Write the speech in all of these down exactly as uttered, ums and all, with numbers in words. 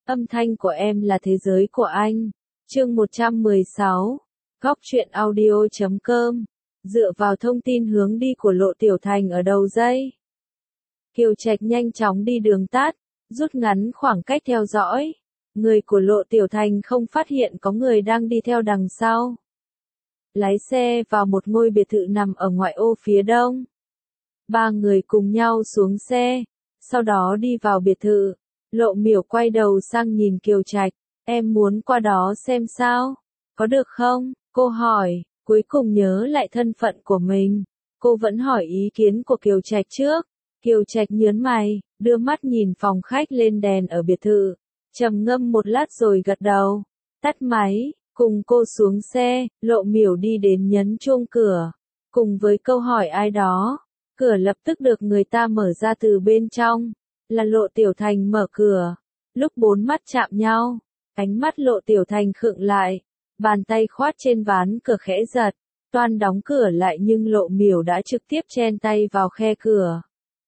Âm thanh của em là thế giới của anh. Chương một trăm mười sáu. Góc truyện audio chấm com. Dựa vào thông tin hướng đi của Lộ Tiểu Thành ở đầu dây, Kiều Trạch nhanh chóng đi đường tắt, rút ngắn khoảng cách theo dõi. Người của Lộ Tiểu Thành không phát hiện có người đang đi theo đằng sau. Lái xe vào một ngôi biệt thự nằm ở ngoại ô phía đông. Ba người cùng nhau xuống xe, sau đó đi vào biệt thự. Lộ Miểu quay đầu sang nhìn Kiều Trạch, em muốn qua đó xem sao, có được không? Cô hỏi, cuối cùng nhớ lại thân phận của mình. Cô vẫn hỏi ý kiến của Kiều Trạch trước. Kiều Trạch nhớn mày, đưa mắt nhìn phòng khách lên đèn ở biệt thự, trầm ngâm một lát rồi gật đầu. Tắt máy, cùng cô xuống xe, Lộ Miểu đi đến nhấn chuông cửa. Cùng với câu hỏi ai đó, cửa lập tức được người ta mở ra từ bên trong. Là Lộ Tiểu Thành mở cửa. Lúc bốn mắt chạm nhau, ánh mắt Lộ Tiểu Thành khựng lại, bàn tay khoát trên ván cửa khẽ giật, toan đóng cửa lại nhưng Lộ Miểu đã trực tiếp chen tay vào khe cửa.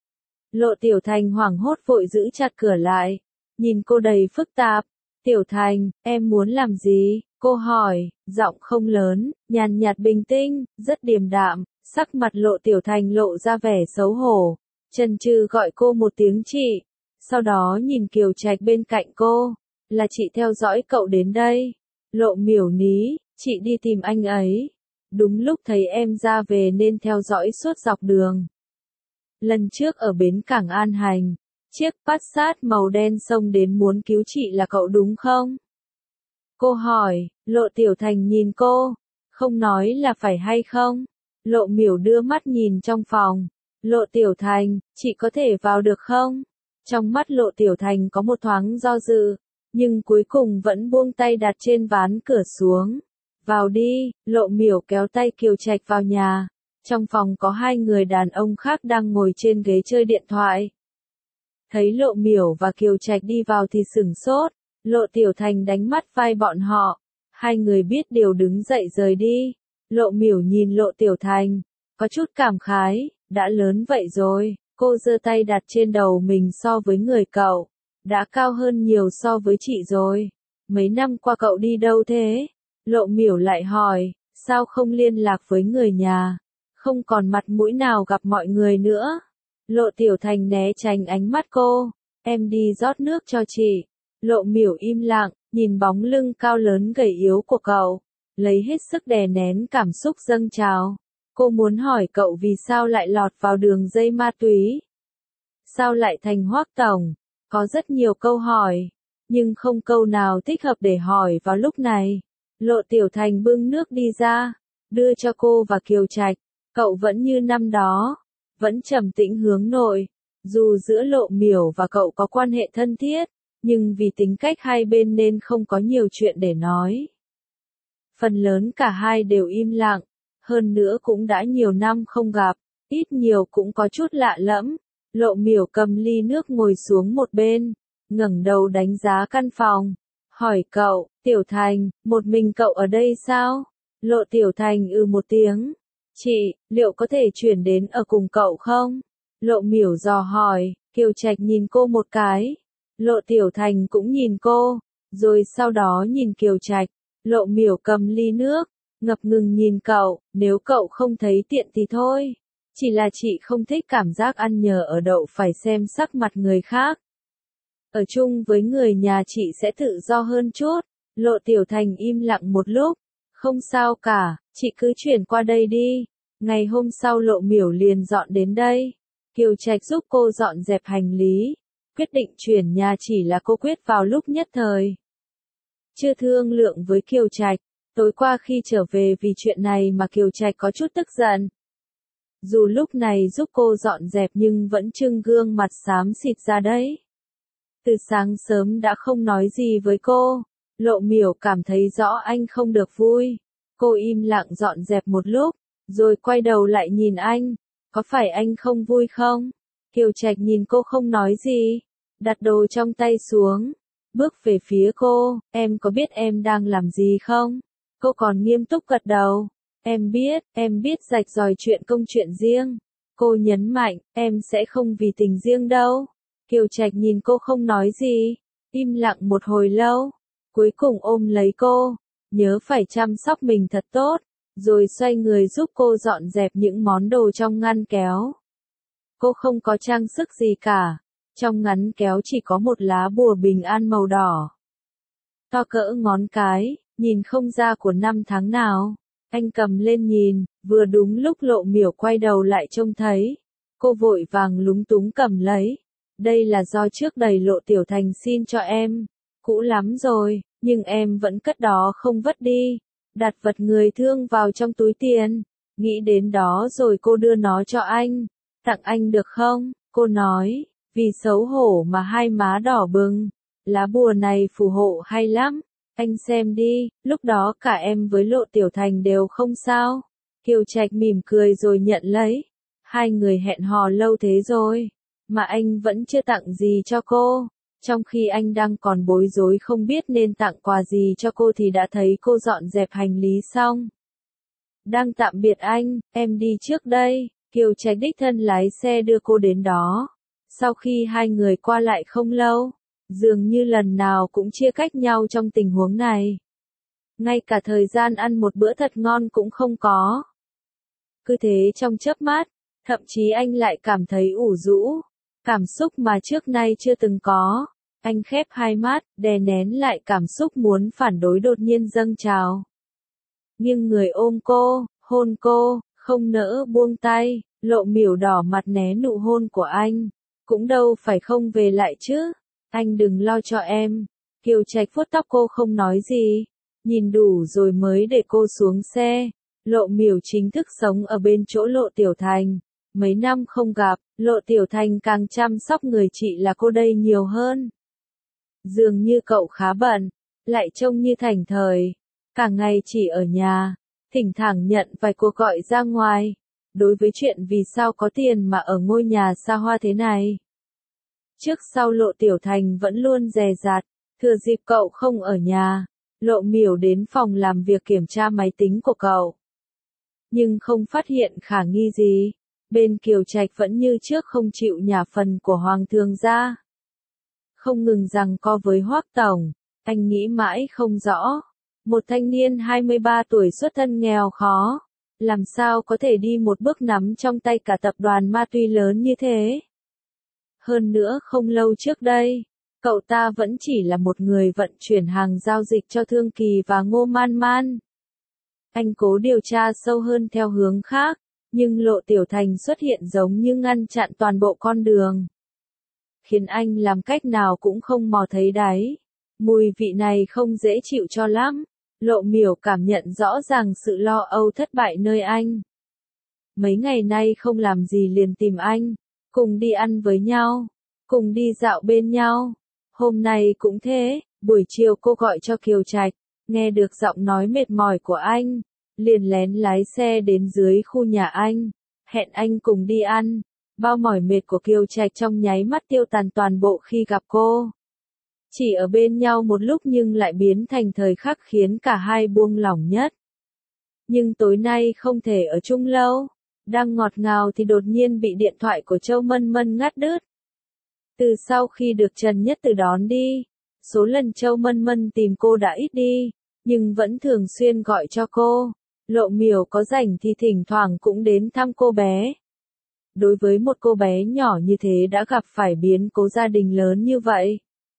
Lộ Tiểu Thành hoảng hốt vội giữ chặt cửa lại, nhìn cô đầy phức tạp. Tiểu Thành, em muốn làm gì? Cô hỏi, giọng không lớn, nhàn nhạt bình tĩnh, rất điềm đạm. Sắc mặt Lộ Tiểu Thành lộ ra vẻ xấu hổ, chần chừ gọi cô một tiếng chị, sau đó nhìn Kiều Trạch bên cạnh cô, là chị theo dõi cậu đến đây. Lộ Miểu ní, chị đi tìm anh ấy, đúng lúc thấy em ra về nên theo dõi suốt dọc đường. Lần trước ở bến cảng An Hành, chiếc Passat màu đen xông đến muốn cứu chị là cậu đúng không? Cô hỏi. Lộ Tiểu Thành nhìn cô, không nói là phải hay không. Lộ Miểu đưa mắt nhìn trong phòng. Lộ Tiểu Thành, chị có thể vào được không? Trong mắt Lộ Tiểu Thành có một thoáng do dự, nhưng cuối cùng vẫn buông tay đặt trên ván cửa xuống. Vào đi. Lộ Miểu kéo tay Kiều Trạch vào nhà. Trong phòng có hai người đàn ông khác đang ngồi trên ghế chơi điện thoại. Thấy Lộ Miểu và Kiều Trạch đi vào thì sửng sốt. Lộ Tiểu Thành đánh mắt vai bọn họ. Hai người biết điều đứng dậy rời đi. Lộ Miểu nhìn Lộ Tiểu Thành, có chút cảm khái, đã lớn vậy rồi. Cô giơ tay đặt trên đầu mình. So với người cậu, đã cao hơn nhiều so với chị rồi. Mấy năm qua cậu đi đâu thế? Lộ Miểu lại hỏi, sao không liên lạc với người nhà? Không còn mặt mũi nào gặp mọi người nữa. Lộ Tiểu Thành né tránh ánh mắt cô, em đi rót nước cho chị. Lộ Miểu im lặng, nhìn bóng lưng cao lớn gầy yếu của cậu, lấy hết sức đè nén cảm xúc dâng trào. Cô muốn hỏi cậu vì sao lại lọt vào đường dây ma túy? Sao lại thành Hoắc tổng? Có rất nhiều câu hỏi, nhưng không câu nào thích hợp để hỏi vào lúc này. Lộ Tiểu Thành bưng nước đi ra, đưa cho cô và Kiều Trạch. Cậu vẫn như năm đó, vẫn trầm tĩnh hướng nội. Dù giữa Lộ Miểu và cậu có quan hệ thân thiết, nhưng vì tính cách hai bên nên không có nhiều chuyện để nói. Phần lớn cả hai đều im lặng, hơn nữa cũng đã nhiều năm không gặp, ít nhiều cũng có chút lạ lẫm. Lộ Miểu cầm ly nước ngồi xuống một bên, ngẩng đầu đánh giá căn phòng, hỏi cậu, Tiểu Thành, một mình cậu ở đây sao? Lộ Tiểu Thành ừ một tiếng. Chị, liệu có thể chuyển đến ở cùng cậu không? Lộ Miểu dò hỏi. Kiều Trạch nhìn cô một cái. Lộ Tiểu Thành cũng nhìn cô, rồi sau đó nhìn Kiều Trạch. Lộ Miểu cầm ly nước, ngập ngừng nhìn cậu, nếu cậu không thấy tiện thì thôi. Chỉ là chị không thích cảm giác ăn nhờ ở đậu phải xem sắc mặt người khác. Ở chung với người nhà chị sẽ tự do hơn chút. Lộ Tiểu Thành im lặng một lúc. Không sao cả, chị cứ chuyển qua đây đi. Ngày hôm sau Lộ Miểu liền dọn đến đây. Kiều Trạch giúp cô dọn dẹp hành lý. Quyết định chuyển nhà chỉ là cô quyết vào lúc nhất thời. Chưa thương lượng với Kiều Trạch. Tối qua khi trở về vì chuyện này mà Kiều Trạch có chút tức giận. Dù lúc này giúp cô dọn dẹp nhưng vẫn trưng gương mặt xám xịt ra đấy. Từ sáng sớm đã không nói gì với cô. Lộ Miểu cảm thấy rõ anh không được vui. Cô im lặng dọn dẹp một lúc, rồi quay đầu lại nhìn anh. Có phải anh không vui không? Kiều Trạch nhìn cô không nói gì, đặt đồ trong tay xuống, bước về phía cô. Em có biết em đang làm gì không? Cô còn nghiêm túc gật đầu. Em biết, em biết rạch ròi chuyện công chuyện riêng. Cô nhấn mạnh, em sẽ không vì tình riêng đâu. Kiều Trạch nhìn cô không nói gì. Im lặng một hồi lâu, cuối cùng ôm lấy cô, nhớ phải chăm sóc mình thật tốt, rồi xoay người giúp cô dọn dẹp những món đồ trong ngăn kéo. Cô không có trang sức gì cả, trong ngăn kéo chỉ có một lá bùa bình an màu đỏ. To cỡ ngón cái, nhìn không ra của năm tháng nào. Anh cầm lên nhìn, vừa đúng lúc Lộ Miểu quay đầu lại trông thấy. Cô vội vàng lúng túng cầm lấy. Đây là do trước đầy Lộ Tiểu Thành xin cho em. Cũ lắm rồi, nhưng em vẫn cất đó không vứt đi. Đặt vật người thương vào trong túi tiền. Nghĩ đến đó rồi cô đưa nó cho anh. Tặng anh được không? Cô nói, vì xấu hổ mà hai má đỏ bừng. Lá bùa này phù hộ hay lắm. Anh xem đi, lúc đó cả em với Lộ Tiểu Thành đều không sao. Kiều Trạch mỉm cười rồi nhận lấy. Hai người hẹn hò lâu thế rồi, mà anh vẫn chưa tặng gì cho cô. Trong khi anh đang còn bối rối không biết nên tặng quà gì cho cô thì đã thấy cô dọn dẹp hành lý xong. Đang tạm biệt anh, em đi trước đây. Kiều Trạch đích thân lái xe đưa cô đến đó. Sau khi hai người qua lại không lâu, dường như lần nào cũng chia cách nhau trong tình huống này. Ngay cả thời gian ăn một bữa thật ngon cũng không có. Cứ thế trong chớp mắt, thậm chí anh lại cảm thấy ủ rũ. Cảm xúc mà trước nay chưa từng có. Anh khép hai mắt, đè nén lại cảm xúc muốn phản đối đột nhiên dâng trào. Nhưng người ôm cô, hôn cô, không nỡ buông tay. Lộ Miểu đỏ mặt né nụ hôn của anh. Cũng đâu phải không về lại chứ. Anh đừng lo cho em. Kiều Trạch vuốt tóc cô không nói gì. Nhìn đủ rồi mới để cô xuống xe. Lộ Miểu chính thức sống ở bên chỗ Lộ Tiểu Thành. Mấy năm không gặp, Lộ Tiểu Thành càng chăm sóc người chị là cô đây nhiều hơn. Dường như cậu khá bận, lại trông như thành thời. Cả ngày chỉ ở nhà, thỉnh thoảng nhận vài cuộc gọi ra ngoài. Đối với chuyện vì sao có tiền mà ở ngôi nhà xa hoa thế này. Trước sau Lộ Tiểu Thành vẫn luôn dè dặt, thừa dịp cậu không ở nhà, Lộ Miểu đến phòng làm việc kiểm tra máy tính của cậu. Nhưng không phát hiện khả nghi gì, bên Kiều Trạch vẫn như trước không chịu nhả phần của Hoàng Thường ra. Không ngừng rằng co với Hoắc Tổng, anh nghĩ mãi không rõ. Một thanh niên hai mươi ba tuổi xuất thân nghèo khó, làm sao có thể đi một bước nắm trong tay cả tập đoàn ma túy lớn như thế. Hơn nữa không lâu trước đây, cậu ta vẫn chỉ là một người vận chuyển hàng giao dịch cho Thương Kỳ và Ngô Man Man. Anh cố điều tra sâu hơn theo hướng khác, nhưng Lộ Tiểu Thành xuất hiện giống như ngăn chặn toàn bộ con đường. Khiến anh làm cách nào cũng không mò thấy đáy. Mùi vị này không dễ chịu cho lắm. Lộ Miểu cảm nhận rõ ràng sự lo âu thất bại nơi anh. Mấy ngày nay không làm gì liền tìm anh. Cùng đi ăn với nhau. Cùng đi dạo bên nhau. Hôm nay cũng thế, buổi chiều cô gọi cho Kiều Trạch. Nghe được giọng nói mệt mỏi của anh. Liền lén lái xe đến dưới khu nhà anh. Hẹn anh cùng đi ăn. Bao mỏi mệt của Kiều Trạch trong nháy mắt tiêu tàn toàn bộ khi gặp cô. Chỉ ở bên nhau một lúc nhưng lại biến thành thời khắc khiến cả hai buông lỏng nhất. Nhưng tối nay không thể ở chung lâu. Đang ngọt ngào thì đột nhiên bị điện thoại của Châu Mân Mân ngắt đứt. Từ sau khi được Trần Nhất Từ đón đi, số lần Châu Mân Mân tìm cô đã ít đi, nhưng vẫn thường xuyên gọi cho cô. Lộ Miểu có rảnh thì thỉnh thoảng cũng đến thăm cô bé. Đối với một cô bé nhỏ như thế đã gặp phải biến cố gia đình lớn như vậy.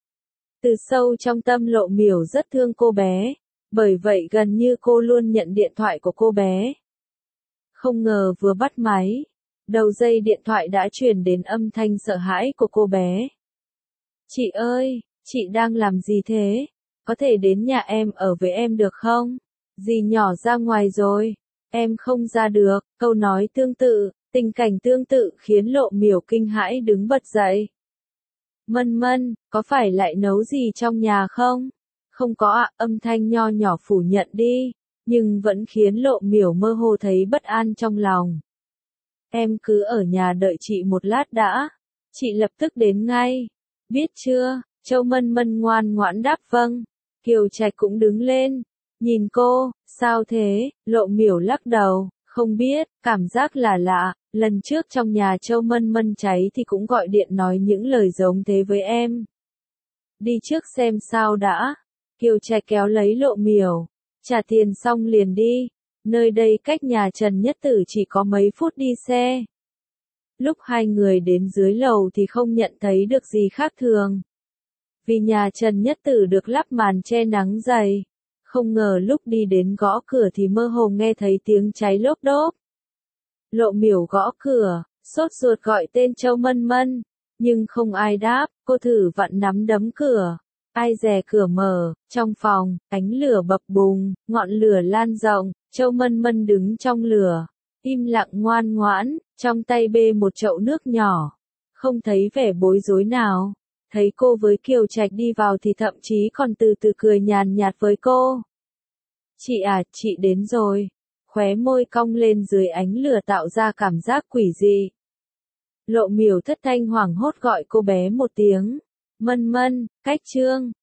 Từ sâu trong tâm Lộ Miểu rất thương cô bé, bởi vậy gần như cô luôn nhận điện thoại của cô bé. Không ngờ vừa bắt máy, đầu dây điện thoại đã truyền đến âm thanh sợ hãi của cô bé. Chị ơi, chị đang làm gì thế? Có thể đến nhà em ở với em được không? Dì nhỏ ra ngoài rồi, em không ra được. Câu nói tương tự, tình cảnh tương tự khiến Lộ Miểu kinh hãi đứng bật dậy. Mân Mân, có phải lại nấu gì trong nhà không? Không có ạ, âm thanh nho nhỏ phủ nhận đi, nhưng vẫn khiến Lộ Miểu mơ hồ thấy bất an trong lòng. Em cứ ở nhà đợi chị một lát đã, chị lập tức đến ngay. Biết chưa? Châu Mân Mân ngoan ngoãn đáp vâng. Kiều Trạch cũng đứng lên, nhìn cô, sao thế? Lộ Miểu lắc đầu, không biết, cảm giác là lạ. Lần trước trong nhà Châu Mân Mân cháy thì cũng gọi điện nói những lời giống thế với em. Đi trước xem sao đã. Kiều Trạch kéo lấy Lộ Miểu. Trả tiền xong liền đi. Nơi đây cách nhà Trần Nhất Tử chỉ có mấy phút đi xe. Lúc hai người đến dưới lầu thì không nhận thấy được gì khác thường. Vì nhà Trần Nhất Tử được lắp màn che nắng dày. Không ngờ lúc đi đến gõ cửa thì mơ hồ nghe thấy tiếng cháy lốp đốp. Lộ Miểu gõ cửa, sốt ruột gọi tên Châu Mân Mân. Nhưng không ai đáp, cô thử vặn nắm đấm cửa. Ai dè cửa mở, trong phòng, ánh lửa bập bùng, ngọn lửa lan rộng, Châu Mân Mân đứng trong lửa. Im lặng ngoan ngoãn, trong tay bê một chậu nước nhỏ. Không thấy vẻ bối rối nào. Thấy cô với Kiều Trạch đi vào thì thậm chí còn từ từ cười nhàn nhạt với cô. Chị à, chị đến rồi. Khóe môi cong lên dưới ánh lửa tạo ra cảm giác quỷ dị. Lộ Miểu thất thanh hoảng hốt gọi cô bé một tiếng. Mân Mân, cách Trương.